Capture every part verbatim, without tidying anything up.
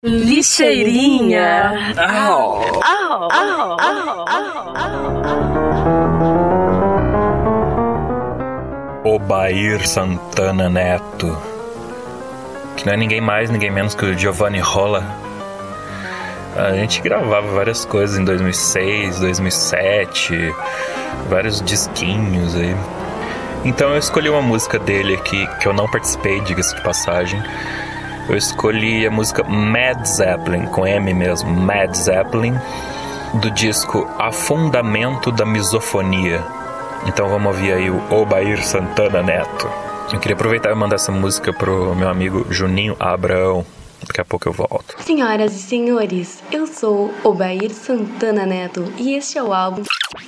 Lixeirinha. Au. Au, au, au, au. Obair Santana Neto, que não é ninguém mais, ninguém menos que o Giovanni Rolla. A gente gravava várias coisas em dois mil e seis, dois mil e sete, vários disquinhos aí. Então eu escolhi uma música dele aqui, que eu não participei, diga-se de passagem. Eu escolhi a música Mad Zeppelin, com M mesmo, Mad Zeppelin, do disco Afundamento da Misofonia. Então vamos ouvir aí o Obair Santana Neto. Eu queria aproveitar e mandar essa música pro meu amigo Juninho Abraão. Daqui a pouco eu volto. Senhoras e senhores, eu sou Obair Santana Neto e este é o álbum...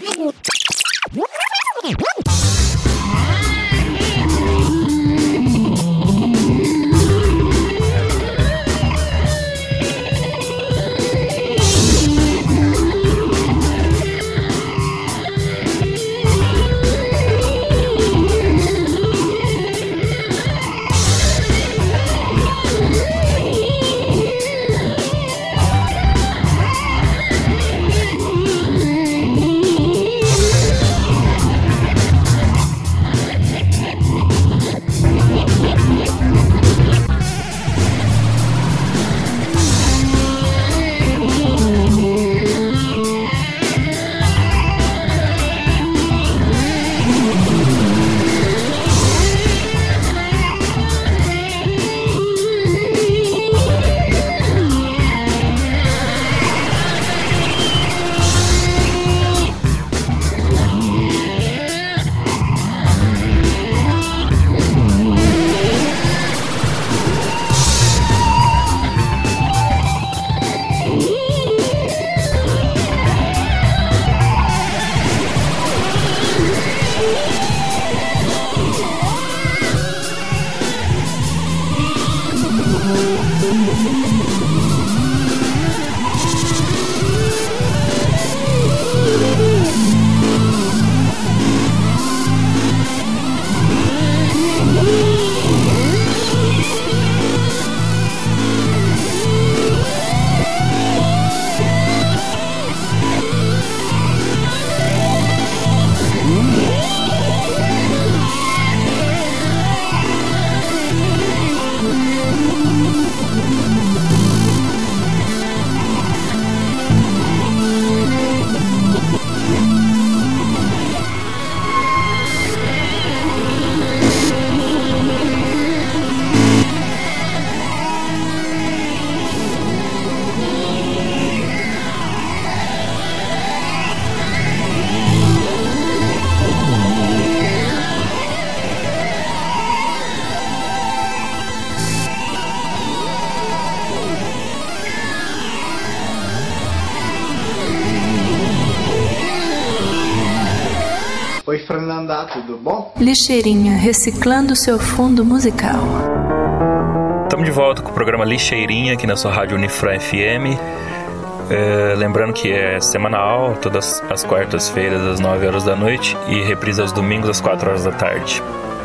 Oi, Fernanda, tudo bom? Lixeirinha, reciclando seu fundo musical. Estamos de volta com o programa Lixeirinha aqui na sua rádio Unifran F M. É, lembrando que é semanal, todas as quartas-feiras às nove horas da noite e reprisa aos domingos às quatro horas da tarde.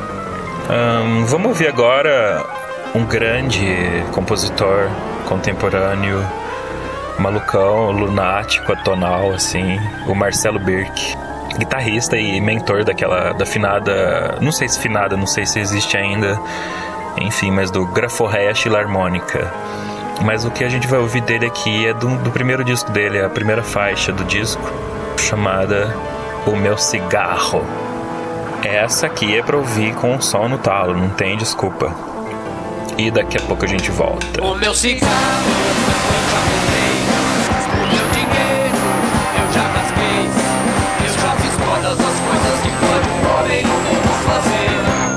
Hum, vamos ouvir agora um grande compositor contemporâneo, malucão, lunático, atonal, assim, o Marcelo Birk. Guitarrista e mentor daquela, da finada, não sei se finada, não sei se existe ainda, enfim, mas do Graforreia Filarmônica. Mas o que a gente vai ouvir dele aqui é do, do primeiro disco dele, a primeira faixa do disco, chamada O Meu Cigarro. Essa aqui é pra ouvir com o som no talo, não tem desculpa. E daqui a pouco a gente volta. O meu cigarro eu já comprei, o meu dinheiro eu já rasguei, eu já fiz todas as coisas que pode um homem no mundo fazer.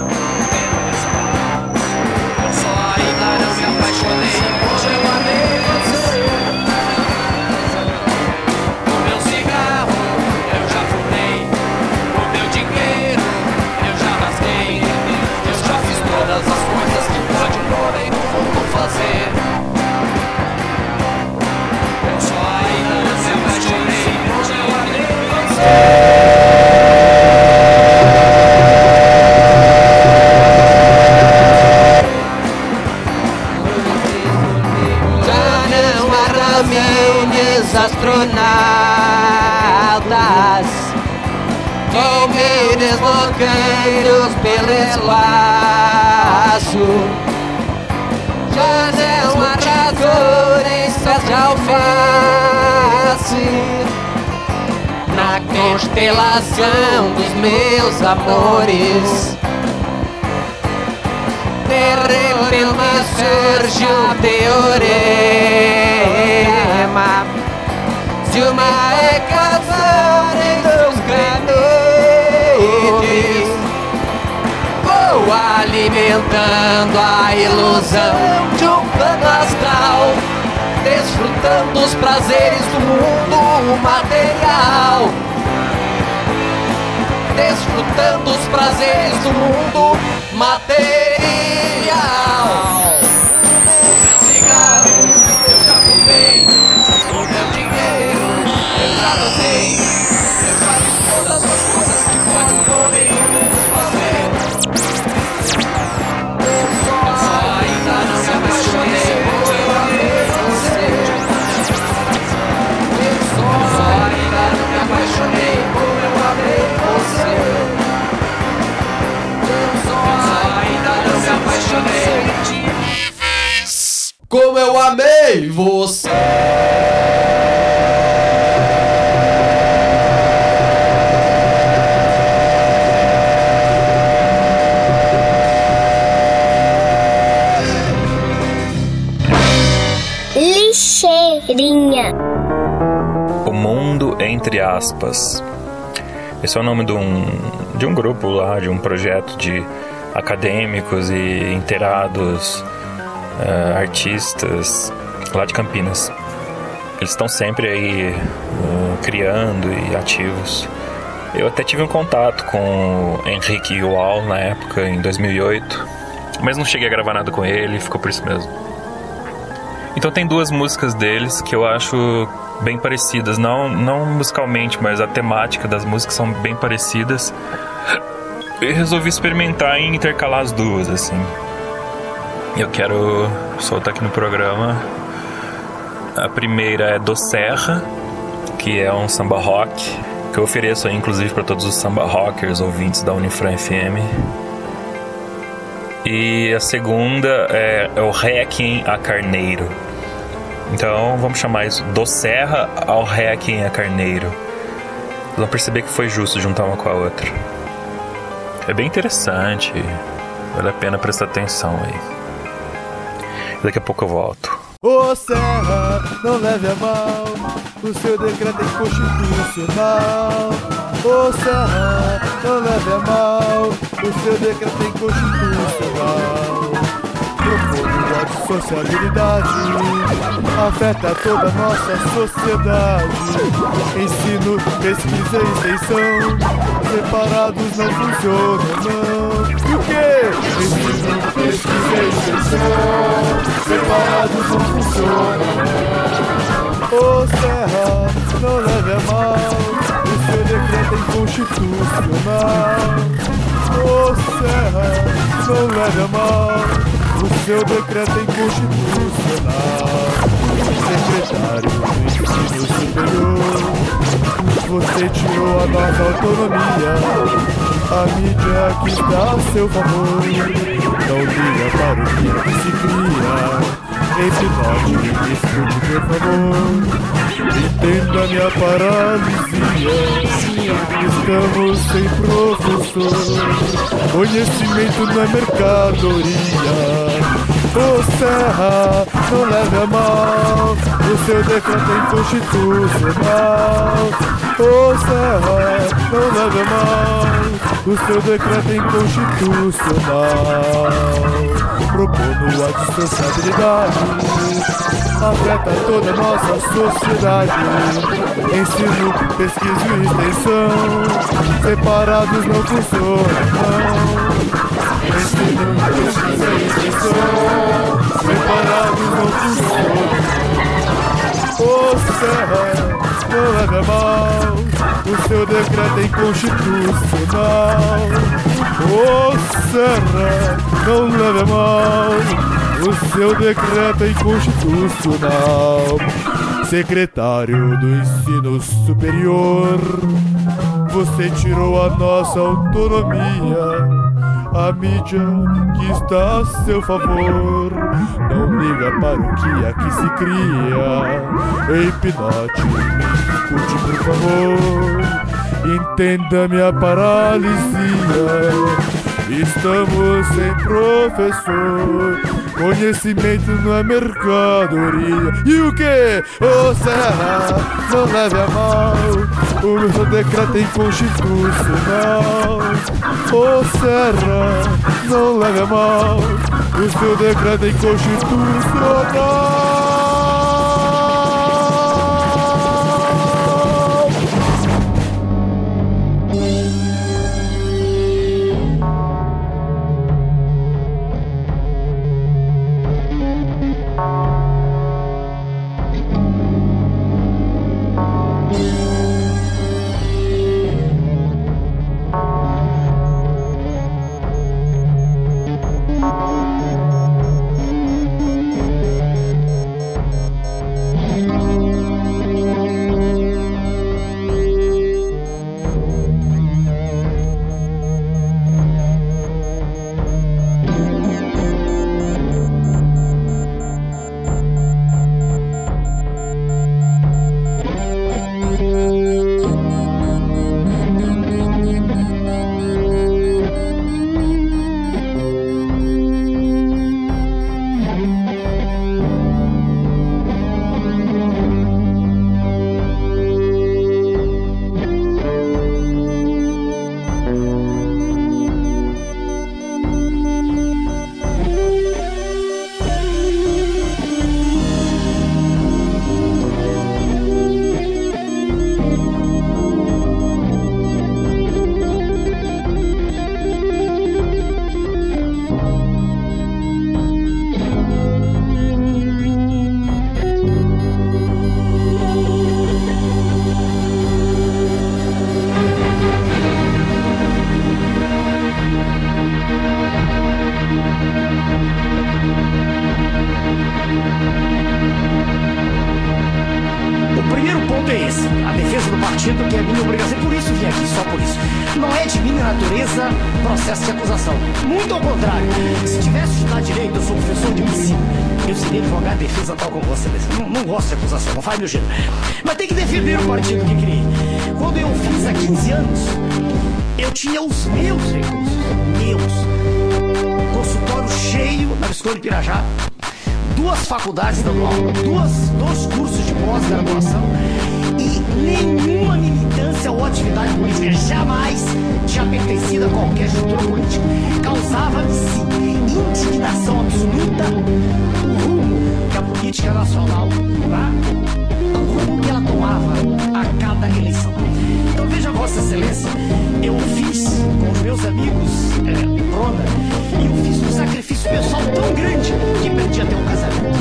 Eu só ainda não me apaixonei, hoje eu amei você. O meu cigarro eu já fumei, o meu dinheiro eu já rasguei, eu já fiz todas as coisas que pode um homem no mundo fazer. caminhos astronautas, vou me deslocando pelo espaço. Janela marcadores de alface, na constelação dos meus amores. De repente surge o teorema de uma hecatombe dos ganetes. Vou alimentando a ilusão de um plano astral, desfrutando os prazeres do mundo material. Desfrutando os prazeres do mundo material. O meu cigarro eu já fumei, o meu dinheiro eu já dosei, eu já fiz todas as coisas que pode um homem fazer. Eu só ainda não me apaixonei, eu amei você. Eu só ainda não me apaixonei, como eu amei você. Eu só ainda não me apaixonei, como eu amei você. Lixeirinha. O Mundo Entre Aspas. Esse é o nome de um, de um grupo lá, de um projeto de acadêmicos e inteirados, uh, artistas lá de Campinas. Eles estão sempre aí uh, criando e ativos. Eu até tive um contato com o Henrique Yual na época, em dois mil e oito, mas não cheguei a gravar nada com ele, ficou por isso mesmo. Então tem duas músicas deles que eu acho bem parecidas, não, não musicalmente, mas a temática das músicas são bem parecidas. Eu resolvi experimentar em intercalar as duas, assim. Eu quero soltar aqui no programa. A primeira é Do Serra, que é um samba rock, que eu ofereço aí, inclusive, para todos os samba rockers ouvintes da Unifran F M. E a segunda é, é o Requiem a Carneiro. Então vamos chamar isso Do Serra ao Requiem a Carneiro. Vocês vão perceber que foi justo juntar uma com a outra. É bem interessante, vale a pena prestar atenção aí. Daqui a pouco eu volto. Ô Serra, não leve a mal, o seu decreto é inconstitucional. Ô Serra, não leve a mal, o seu decreto é inconstitucional. Profundidade de sociabilidade afeta toda a nossa sociedade. Ensino, pesquisa e extensão separados não funcionam, não. E o quê? Ensino, pesquisa e extensão separados não funcionam, não. Ô Serra, não leve a mal, o seu decreto é inconstitucional. Ô Serra, não leve a mal, o seu decreto é inconstitucional. Secretário do Ensino Superior, você tirou a nossa autonomia. A mídia que está a seu favor não liga para o que se cria. Hipnótico e discute, por favor. Entenda minha paralisia. Estamos sem professor. Conhecimento não é mercadoria. Ô Serra, não leve a mal, o seu decreto é inconstitucional. Ô Serra, não leve a mal, o seu decreto é inconstitucional. Propondo a dissociabilidade afeta toda a nossa sociedade. Ensino, pesquisa e extensão separados não funcionam. Ensino, pesquisa e extensão separados não funcionam. Ô Serra, não leve a mal, o seu decreto é inconstitucional. Ô Serra, não leve a mal, O seu decreto é inconstitucional. Secretário do Ensino Superior, você tirou a nossa autonomia. A mídia que está a seu favor não liga para o que aqui se cria. Hipnote, escute por favor, entenda minha paralisia. Estamos sem professor, conhecimento não é mercadoria. E o que? Ô Serra, não leve a mal, o meu decreto é inconstitucional. Ô Serra, não leve a mal, o seu decreto é inconstitucional. Mas tem que defender o partido que criei. Quando eu fiz há quinze anos, eu tinha os meus recursos, meus. Consultório cheio na Escola de Pirajá, duas faculdades dando aula, duas, dois cursos de pós-graduação e nenhuma militância ou atividade política jamais tinha pertencido a qualquer estrutura política. Causava-me sim indignação absoluta o rumo que a política nacional, tá? que ela tomava a cada eleição. Então veja, Vossa Excelência, eu fiz com os meus amigos é, Brona, e eu fiz um sacrifício pessoal tão grande que perdi até um casamento.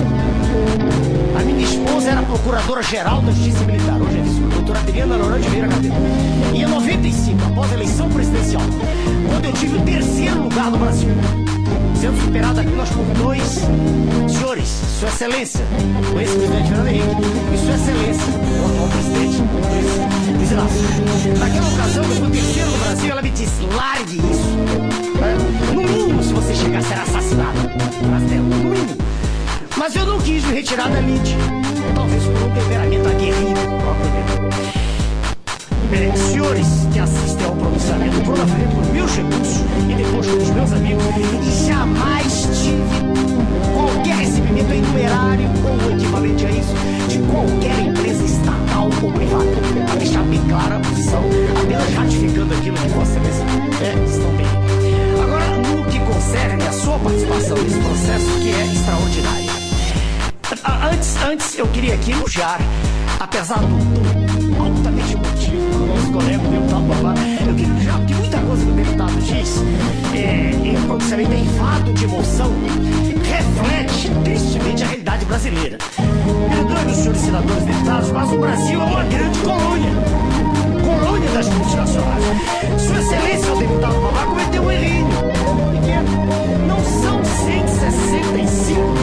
A minha esposa era procuradora-geral da Justiça Militar, hoje é vice, doutora Adriana Lourão de Vieira Cadeira. E em noventa e cinco, após a eleição presidencial, quando eu tive o terceiro lugar no Brasil, sendo superado apenas por dois senhores, Sua Excelência, o ex-presidente Fernando Henrique, e Sua Excelência, o atual presidente, Luiz Inácio. Naquela ocasião, eu fui o terceiro no Brasil, ela me disse, largue isso. É, no mínimo, se você chegar a ser assassinado, no mínimo. Mas eu não quis me retirar da lide, talvez por um temperamento aguerrido propriamente. É, senhores que assistem ao pronunciamento por na frente dos meus recursos e depois com os meus amigos, e jamais tive qualquer recebimento em numerário ou equivalente a isso de qualquer empresa estatal ou privada. Para deixar bem clara a posição, apenas ratificando aquilo que Vossa Excelência é, estão bem. Agora, no que concerne a sua participação nesse processo, que é extraordinária. Antes, antes eu queria aqui elogiar, apesar do, do altamente emotivo do nosso colega, o deputado Babá, eu queria elogiar, porque muita coisa que o deputado diz, é, em um pronunciamento eivado de emoção, reflete tristemente a realidade brasileira. Perdoem os senhores senadores e deputados, mas o Brasil é uma grande colônia, colônia das multinacionais. Sua Excelência, o deputado Babá, cometeu um errinho pequeno. Não são cento e sessenta e cinco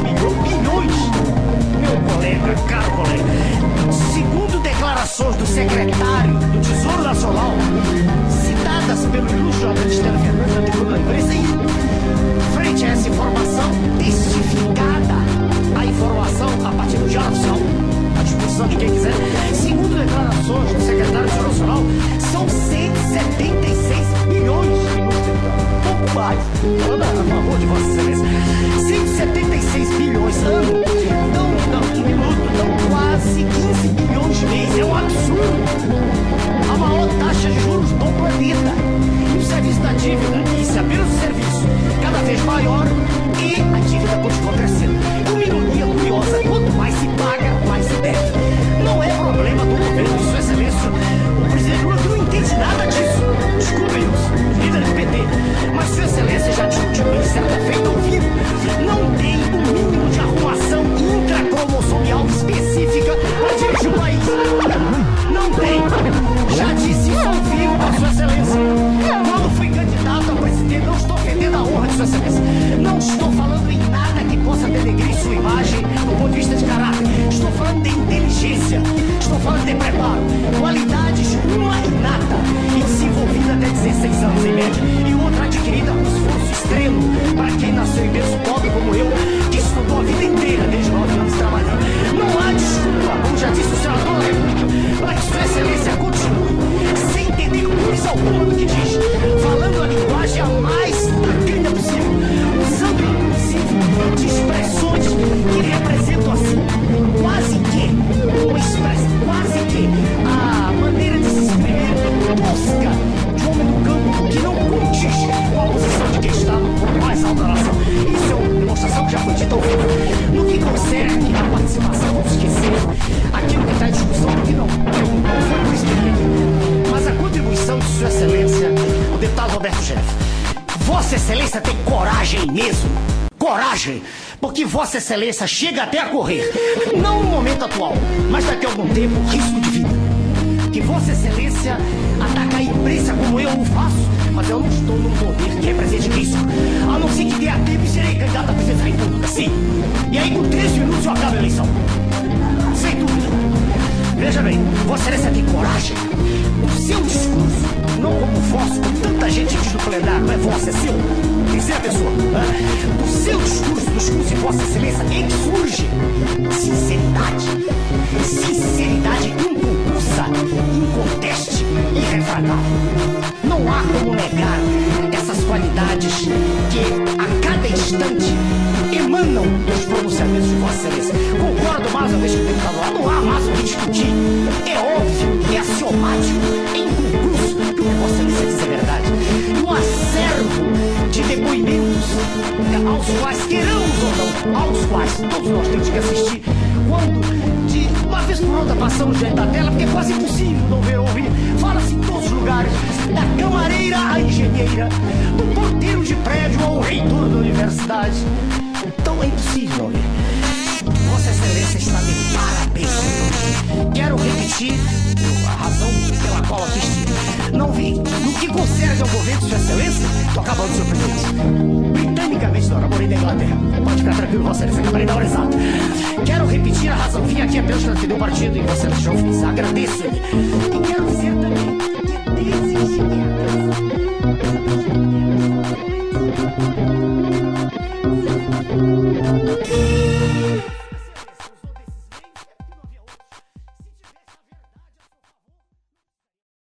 caro colega. Segundo declarações do secretário do Tesouro Nacional, citadas pelo ilustre Alexandre Fernandes na tribuna da imprensa, e frente a essa informação testificada, a informação a partir do Diário Oficial, à disposição de quem quiser, segundo declarações do secretário do Tesouro Nacional, são cento e setenta e seis bilhões de minutos, pouco mais, falando a favor de Vossa Excelência, cento e setenta e seis bilhões ano, então, um minuto, dão quase quinze bilhões de mês, é um absurdo, a maior taxa de juros do planeta, e o serviço da dívida, isso é apenas o serviço, cada vez maior, e a dívida continua crescendo. Uma ironia curiosa, quanto mais se paga, mais se deve. Não é problema do governo de Sua Excelência, o presidente Lula não entende nada disso. Desculpem os líderes do P T, mas Sua Excelência já discutiu isso certa feita ao vivo. Não tem o mínimo de arrumação intracromossomial específica para dirigir o país. Não tem. Já disse isso ao vivo para Sua Excelência. Quando fui candidato a presidente, não estou ofendendo a honra de Sua Excelência. Não estou falando em nada que possa denegrir sua imagem do ponto de vista de caráter. Estou falando de inteligência. Estou falando de preparo. Qualidades, uma inata e desenvolvida até dezesseis anos em média. E outra adquirida com esforço extremo para quem nasceu em berço pobre como eu, que estudou a vida inteira desde nove anos trabalhando. Não há desculpa, como já disse o senador da República, para que Sua Excelência continue sem entender coisa alguma do que diz, falando a linguagem a mais tacanha possível, usando inclusive de expressões que representam assim, quase que uma expressão, quase que a maneira de se exprimir tosca de um homem do campo que não condiz com a posição de quem está no ponto mais alto da nação. Isso é uma demonstração que já foi dita ao vivo. No que concerne a participação, vamos esquecer aquilo que está em discussão, que não, não foi por isso que ele, mas a contribuição de Sua Excelência, o deputado Roberto Jeff. Vossa Excelência tem coragem mesmo, coragem, porque Vossa Excelência chega até a correr, não no momento atual, mas daqui a algum tempo, risco de vida. Que Vossa Excelência ataca a imprensa como eu o faço, mas eu não estou num poder que represente risco, a não ser que dê a tempo e serei candidato a presidente da República, sim. E aí com três minutos eu acabo a eleição, sem dúvida. Veja bem, Vossa Excelência tem coragem. O seu discurso, não como o vosso, com tanta gente diz no plenário, não é vosso, é seu, terceira pessoa. Do seu discurso, do discurso de Vossa Excelência, é que surge sinceridade. Sinceridade inconclusa, inconteste, irrefragável. Não há como negar essas qualidades que a cada instante emanam dos pronunciamentos de Vossa Excelência. Concordo mais uma vez com o deputado lá, não há mais o que discutir. É óbvio, é axiomático, é inconcluso que o que Vossa Excelência diz é verdade. E um acervo de depoimentos aos quais, queiramos ou não, aos quais todos nós temos que assistir, quando de uma vez por outra passamos diante da tela, porque é quase impossível não ver ou ouvir. Fala-se em todos os lugares, da camareira à engenheira, do porteiro de prédio ao reitor da universidade. Então é impossível não ver. Vossa Excelência está de parabéns. Quero repetir a razão pela qual aqui estive. Não vi, no que concerne ao governo de Sua Excelência, estou acabando, senhor presidente. Britanicamente, não, eu morei na Inglaterra. Pode ficar tranquilo, Vossa Excelência, acabarei na hora exata. Quero repetir a razão. Vim aqui apenas para defender o partido e Vossa Excelência já o fiz. Agradeço-lhe. E quero dizer também